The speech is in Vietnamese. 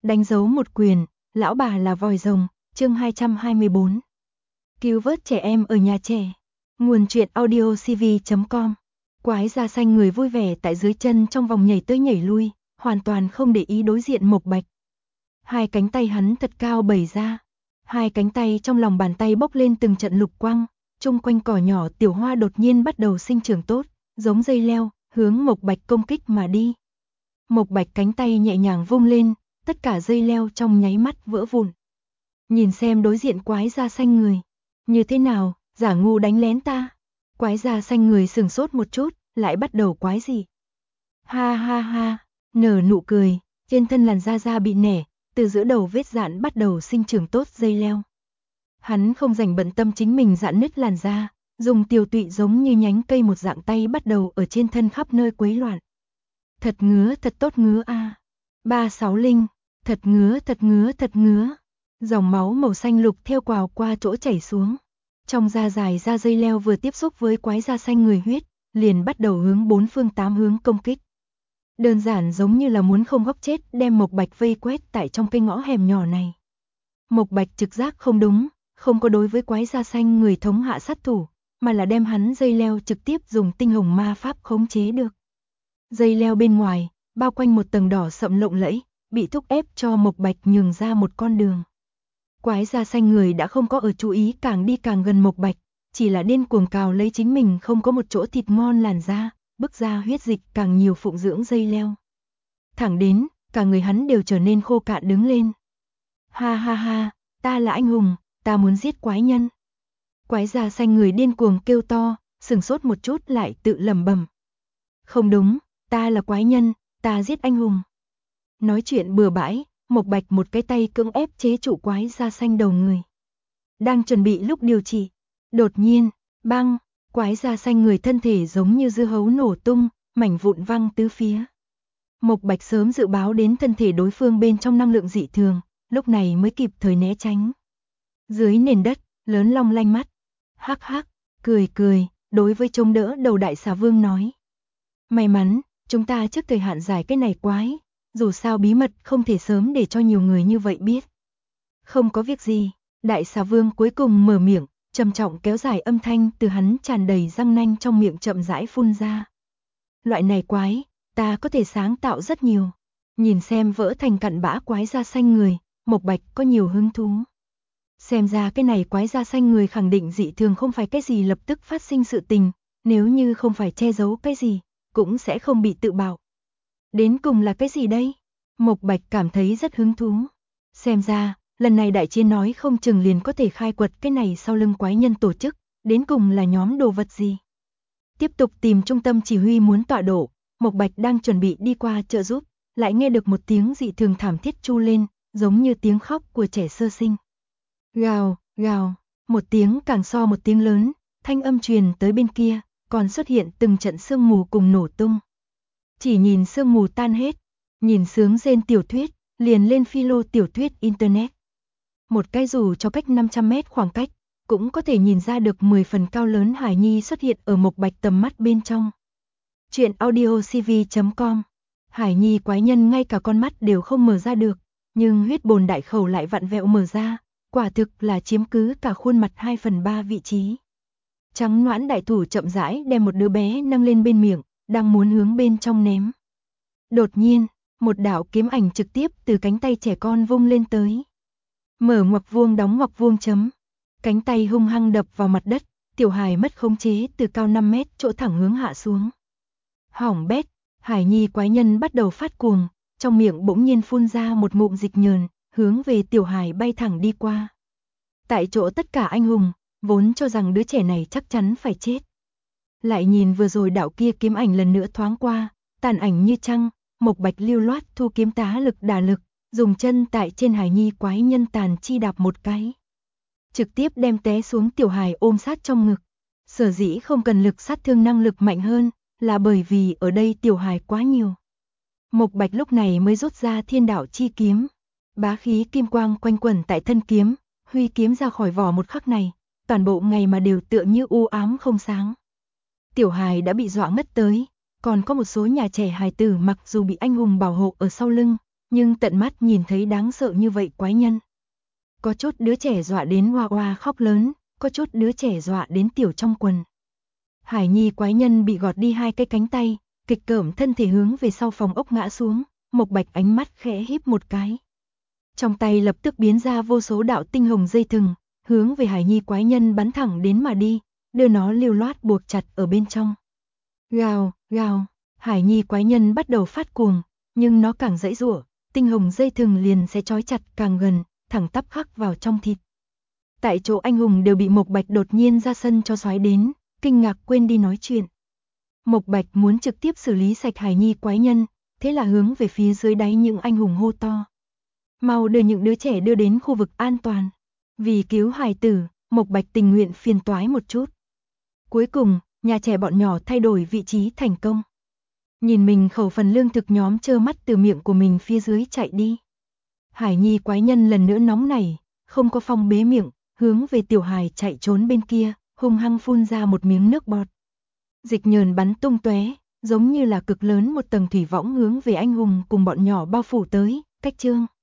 Đánh dấu một quyền, lão bà là vòi rồng, chương 224. Cứu vớt trẻ em ở nhà trẻ. Nguồn truyện audiocv.com. Quái da xanh người vui vẻ tại dưới chân trong vòng nhảy tới nhảy lui, hoàn toàn không để ý đối diện Mộc Bạch. Hai cánh tay hắn thật cao bày ra. Hai cánh tay trong lòng bàn tay bốc lên từng trận lục quang, chung quanh cỏ nhỏ tiểu hoa đột nhiên bắt đầu sinh trưởng tốt, giống dây leo, hướng Mộc Bạch công kích mà đi. Mộc Bạch cánh tay nhẹ nhàng vung lên, tất cả dây leo trong nháy mắt vỡ vụn. Nhìn xem đối diện quái da xanh người. Như thế nào, giả ngu đánh lén ta. Quái da xanh người sừng sốt một chút, lại bắt đầu quái gì. Ha ha ha, nở nụ cười, trên thân làn da bị nẻ, từ giữa đầu vết dạn bắt đầu sinh trưởng tốt dây leo. Hắn không dành bận tâm chính mình dạn nứt làn da, dùng tiều tụy giống như nhánh cây một dạng tay bắt đầu ở trên thân khắp nơi quấy loạn. Thật ngứa, thật tốt ngứa a. 360, thật ngứa, thật ngứa, thật ngứa. Dòng máu màu xanh lục theo quào qua chỗ chảy xuống. Trong da dài da dây leo vừa tiếp xúc với quái da xanh người huyết, liền bắt đầu hướng bốn phương tám hướng công kích. Đơn giản giống như là muốn không góc chết đem Mộc Bạch vây quét tại trong cái ngõ hẻm nhỏ này. Mộc Bạch trực giác không đúng, không có đối với quái da xanh người thống hạ sát thủ, mà là đem hắn dây leo trực tiếp dùng tinh hồng ma pháp khống chế được. Dây leo bên ngoài, bao quanh một tầng đỏ sậm lộng lẫy, bị thúc ép cho Mộc Bạch nhường ra một con đường. Quái da xanh người đã không có ở chú ý càng đi càng gần Mộc Bạch, chỉ là điên cuồng cào lấy chính mình không có một chỗ thịt ngon làn da, bức ra huyết dịch càng nhiều phụng dưỡng dây leo. Thẳng đến, cả người hắn đều trở nên khô cạn đứng lên. Ha ha ha, ta là anh hùng, ta muốn giết quái nhân. Quái da xanh người điên cuồng kêu to, sừng sốt một chút lại tự lẩm bẩm. Không đúng, ta là quái nhân, ta giết anh hùng. Nói chuyện bừa bãi, Mộc Bạch một cái tay cưỡng ép chế trụ quái da xanh đầu người. Đang chuẩn bị lúc điều trị, đột nhiên, băng, quái da xanh người thân thể giống như dưa hấu nổ tung, mảnh vụn văng tứ phía. Mộc Bạch sớm dự báo đến thân thể đối phương bên trong năng lượng dị thường, lúc này mới kịp thời né tránh. Dưới nền đất, lớn long lanh mắt, hắc hắc, cười cười, đối với chống đỡ đầu đại xà vương nói. May mắn, chúng ta trước thời hạn giải cái này quái, dù sao bí mật không thể sớm để cho nhiều người như vậy biết. Không có việc gì, đại xà vương cuối cùng mở miệng, trầm trọng kéo dài âm thanh từ hắn tràn đầy răng nanh trong miệng chậm rãi phun ra. Loại này quái, ta có thể sáng tạo rất nhiều. Nhìn xem vỡ thành cặn bã quái da xanh người, Mộc Bạch có nhiều hứng thú. Xem ra cái này quái da xanh người khẳng định dị thường không phải cái gì lập tức phát sinh sự tình, nếu như không phải che giấu cái gì, cũng sẽ không bị tự bạo. Đến cùng là cái gì đây? Mộc Bạch cảm thấy rất hứng thú. Xem ra, lần này đại chiến nói không chừng liền có thể khai quật cái này sau lưng quái nhân tổ chức, đến cùng là nhóm đồ vật gì. Tiếp tục tìm trung tâm chỉ huy muốn tọa độ, Mộc Bạch đang chuẩn bị đi qua trợ giúp, lại nghe được một tiếng dị thường thảm thiết chu lên, giống như tiếng khóc của trẻ sơ sinh. Gào, gào, một tiếng càng so một tiếng lớn, thanh âm truyền tới bên kia, còn xuất hiện từng trận sương mù cùng nổ tung. Chỉ nhìn sương mù tan hết, nhìn sướng rên tiểu thuyết, liền lên philo tiểu thuyết internet. Một cái dù cho cách 500 mét khoảng cách, cũng có thể nhìn ra được 10 phần cao lớn hài nhi xuất hiện ở Mộc Bạch tầm mắt bên trong. Chuyện audiocv.com. Hải nhi quái nhân ngay cả con mắt đều không mở ra được, nhưng huyết bồn đại khẩu lại vặn vẹo mở ra, quả thực là chiếm cứ cả khuôn mặt 2/3 vị trí. Trắng nõn đại thủ chậm rãi đem một đứa bé nâng lên bên miệng, đang muốn hướng bên trong ném. Đột nhiên, một đạo kiếm ảnh trực tiếp từ cánh tay trẻ con vung lên tới. Mở ngoặc vuông đóng ngoặc vuông chấm. Cánh tay hung hăng đập vào mặt đất, tiểu hài mất khống chế từ cao 5 mét chỗ thẳng hướng hạ xuống. Hỏng bét, hải nhi quái nhân bắt đầu phát cuồng, trong miệng bỗng nhiên phun ra một ngụm dịch nhờn, hướng về tiểu hài bay thẳng đi qua. Tại chỗ tất cả anh hùng, vốn cho rằng đứa trẻ này chắc chắn phải chết. Lại nhìn vừa rồi đạo kia kiếm ảnh lần nữa thoáng qua, tàn ảnh như trăng, Mộc Bạch lưu loát thu kiếm tá lực đả lực, dùng chân tại trên hải nhi quái nhân tàn chi đạp một cái. Trực tiếp đem té xuống tiểu hài ôm sát trong ngực. Sở dĩ không cần lực sát thương năng lực mạnh hơn, là bởi vì ở đây tiểu hài quá nhiều. Mộc Bạch lúc này mới rút ra thiên đạo chi kiếm. Bá khí kim quang quanh quẩn tại thân kiếm, huy kiếm ra khỏi vỏ một khắc này, toàn bộ ngày mà đều tựa như u ám không sáng. Tiểu hài đã bị dọa ngất tới, còn có một số nhà trẻ hài tử mặc dù bị anh hùng bảo hộ ở sau lưng, Nhưng tận mắt nhìn thấy đáng sợ như vậy quái nhân. Có chút đứa trẻ dọa đến oa oa khóc lớn, có chút đứa trẻ dọa đến tiểu trong quần. Hải nhi quái nhân bị gọt đi 2 cái cánh tay, kịch cỡm thân thể hướng về sau phòng ốc ngã xuống, Mộc Bạch ánh mắt khẽ híp một cái. Trong tay lập tức biến ra vô số đạo tinh hồng dây thừng, hướng về Hải nhi quái nhân bắn thẳng đến mà đi, đưa nó liều loát buộc chặt ở bên trong. Gào, gào, Hải nhi quái nhân bắt đầu phát cuồng, nhưng nó càng giãy giụa, tinh hồng dây thừng liền sẽ trói chặt càng gần, thẳng tắp khắc vào trong thịt. Tại chỗ anh hùng đều bị Mộc Bạch đột nhiên ra sân cho xoáy đến, kinh ngạc quên đi nói chuyện. Mộc Bạch muốn trực tiếp xử lý sạch Hải nhi quái nhân, thế là hướng về phía dưới đáy những anh hùng hô to. Mau đưa những đứa trẻ đưa đến khu vực an toàn. Vì cứu hài tử, Mộc Bạch tình nguyện phiền toái một chút. Cuối cùng, nhà trẻ bọn nhỏ thay đổi vị trí thành công. Nhìn mình khẩu phần lương thực nhóm trơ mắt từ miệng của mình phía dưới chạy đi. Hải nhi quái nhân lần nữa nóng nảy, không có phong bế miệng, hướng về tiểu hài chạy trốn bên kia, hung hăng phun ra một miếng nước bọt. Dịch nhờn bắn tung tóe, giống như là cực lớn một tầng thủy võng hướng về anh hùng cùng bọn nhỏ bao phủ tới, cách chương.